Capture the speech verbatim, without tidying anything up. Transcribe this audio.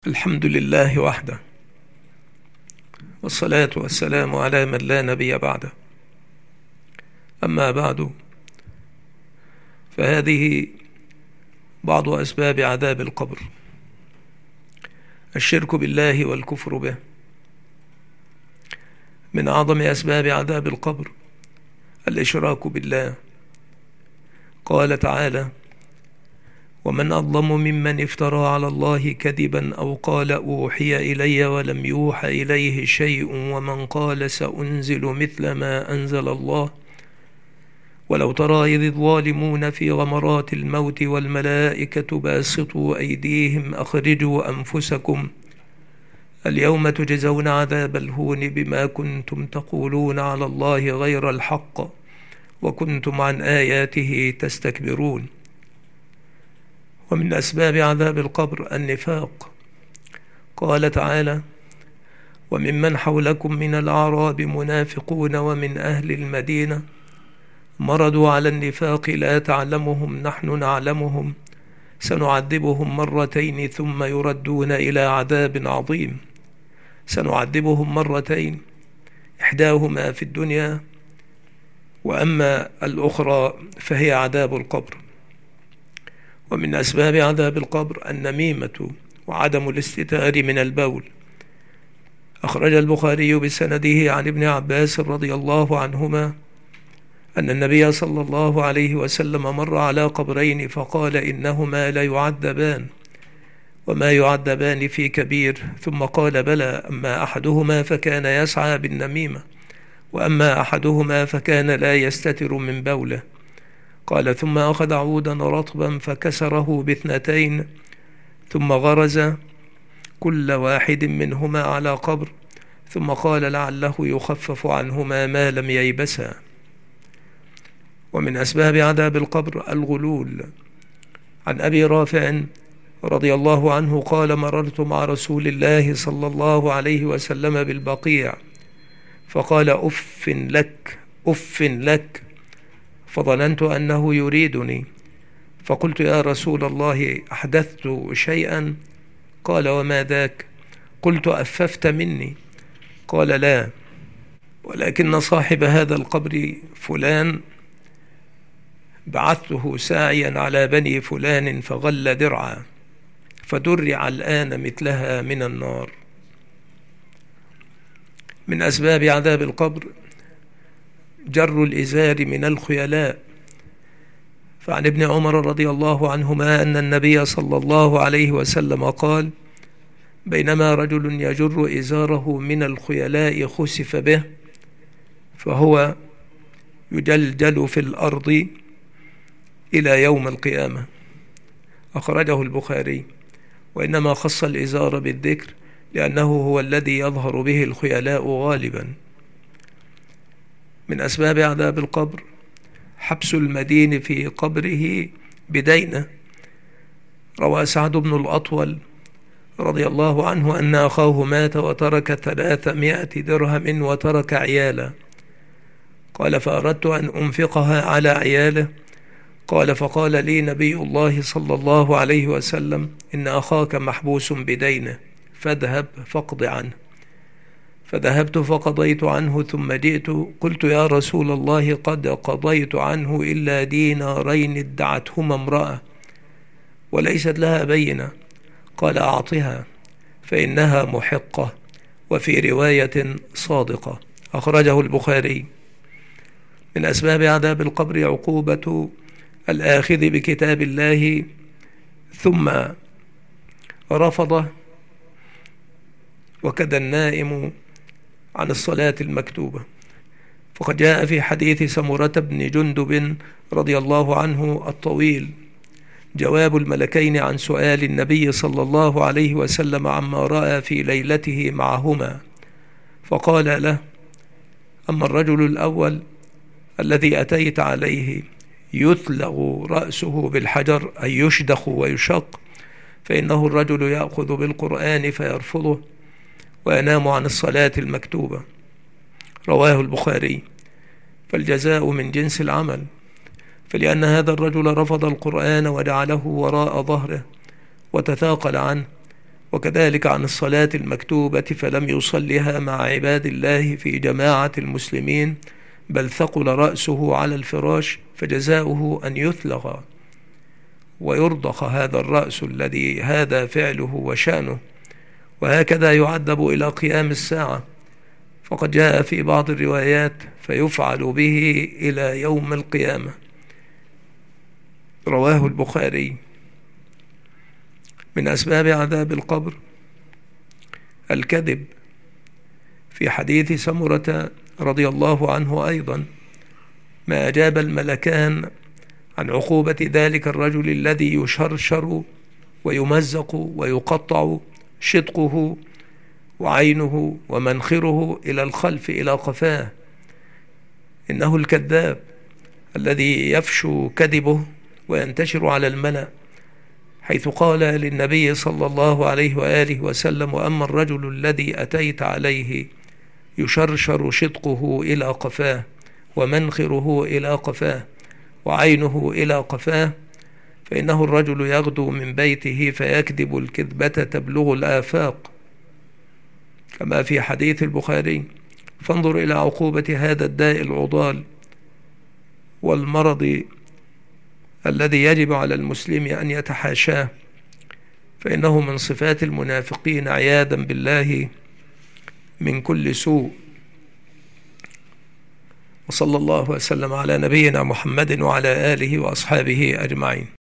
الحمد لله وحده، والصلاة والسلام على من لا نبي بعده. أما بعد، فهذه بعض أسباب عذاب القبر: الشرك بالله والكفر به. من أعظم أسباب عذاب القبر الإشراك بالله. قال تعالى: ومن أظلم ممن افترى على الله كذبا أو قال أوحي إلي ولم يوحى إليه شيء ومن قال سأنزل مثل ما أنزل الله ولو ترى إذ الظالمون في غمرات الموت والملائكة باسطوا أيديهم أخرجوا أنفسكم اليوم تجزون عذاب الهون بما كنتم تقولون على الله غير الحق وكنتم عن آياته تستكبرون. ومن أسباب عذاب القبر النفاق. قال تعالى: وممن حولكم من الأعراب منافقون ومن أهل المدينة مرضوا على النفاق لا تعلمهم نحن نعلمهم سنعذبهم مرتين ثم يردون إلى عذاب عظيم. سنعذبهم مرتين، إحداهما في الدنيا وأما الأخرى فهي عذاب القبر. ومن أسباب عذاب القبر النميمة وعدم الاستتار من البول. أخرج البخاري بسنده عن ابن عباس رضي الله عنهما أن النبي صلى الله عليه وسلم مر على قبرين فقال: إنهما لا يعذبان وما يعذبان في كبير، ثم قال: بلى، أما أحدهما فكان يسعى بالنميمة وأما أحدهما فكان لا يستتر من بوله. قال: ثم أخذ عودا رطبا فكسره باثنتين ثم غرز كل واحد منهما على قبر ثم قال لعله يخفف عنهما ما لم ييبسا. ومن أسباب عذاب القبر الغلول. عن أبي رافع رضي الله عنه قال: مررت مع رسول الله صلى الله عليه وسلم بالبقيع فقال: أف لك أف لك، فظننت أنه يريدني فقلت: يا رسول الله أحدثت شيئا؟ قال: وما ذاك؟ قلت: أففت مني؟ قال: لا، ولكن صاحب هذا القبر فلان بعثته ساعيا على بني فلان فغل درعا فدرع الآن مثلها من النار. من أسباب عذاب القبر جر الإزار من الخيلاء. فعن ابن عمر رضي الله عنهما أن النبي صلى الله عليه وسلم قال: بينما رجل يجر إزاره من الخيلاء خسف به فهو يجلجل في الأرض إلى يوم القيامة. أخرجه البخاري. وإنما خص الإزار بالذكر لأنه هو الذي يظهر به الخيلاء غالبا. من أسباب عذاب القبر حبس المدين في قبره بدينه. روى سعد بن الأطول رضي الله عنه أن أخاه مات وترك ثلاثمائة درهم وترك عيالا. قال: فأردت أن أنفقها على عياله. قال: فقال لي نبي الله صلى الله عليه وسلم: إن أخاك محبوس بدينه فاذهب فاقض عنه. فذهبت فقضيت عنه ثم جئت قلت: يا رسول الله قد قضيت عنه إلا دينارين ادعتهما امرأة وليست لها بينة. قال: أعطها فإنها محقة، وفي رواية صادقة. أخرجه البخاري. من أسباب عذاب القبر عقوبة الآخذ بكتاب الله ثم رفضه، وكذا النائم عن الصلاة المكتوبة. فقد جاء في حديث سمرة بن جندب رضي الله عنه الطويل جواب الملكين عن سؤال النبي صلى الله عليه وسلم عما رأى في ليلته معهما. فقال له: أما الرجل الأول الذي أتيت عليه يثلغ رأسه بالحجر أي يشدخ ويشق، فإنه الرجل يأخذ بالقرآن فيرفضه وينام عن الصلاة المكتوبة. رواه البخاري. فالجزاء من جنس العمل. فلأن هذا الرجل رفض القرآن وجعله وراء ظهره وتثاقل عنه وكذلك عن الصلاة المكتوبة فلم يصلها مع عباد الله في جماعة المسلمين، بل ثقل رأسه على الفراش، فجزاؤه أن يثلغ ويرضخ هذا الرأس الذي هذا فعله وشأنه، وهكذا يعذب إلى قيام الساعة. فقد جاء في بعض الروايات فيفعل به إلى يوم القيامة. رواه البخاري. من أسباب عذاب القبر الكذب. في حديث سمرة رضي الله عنه أيضا ما أجاب الملكان عن عقوبة ذلك الرجل الذي يشرشر ويمزق ويقطع شدقه وعينه ومنخره إلى الخلف إلى قفاه، إنه الكذاب الذي يفشو كذبه وينتشر على الملأ، حيث قال للنبي صلى الله عليه وآله وسلم: وأما الرجل الذي أتيت عليه يشرشر شدقه إلى قفاه ومنخره إلى قفاه وعينه إلى قفاه، فإنه الرجل يغدو من بيته فيكذب الكذبة تبلغ الآفاق، كما في حديث البخاري. فانظر إلى عقوبة هذا الداء العضال والمرض الذي يجب على المسلم أن يتحاشاه، فإنه من صفات المنافقين عياذا بالله من كل سوء. وصلى الله وسلم على نبينا محمد وعلى آله وأصحابه أجمعين.